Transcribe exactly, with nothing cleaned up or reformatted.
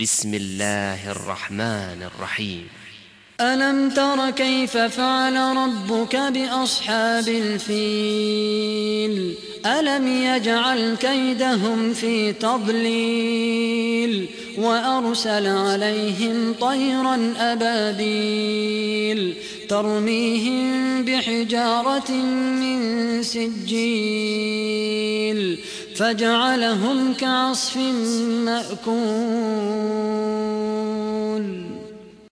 بسم الله الرحمن الرحيم. ألم تر كيف فعل ربك بأصحاب الفيل ألم يجعل كيدهم في تضليل وأرسل عليهم طيرا أبابيل ترميهم بحجارة من سجيل فجعلهم كعصف مأكول.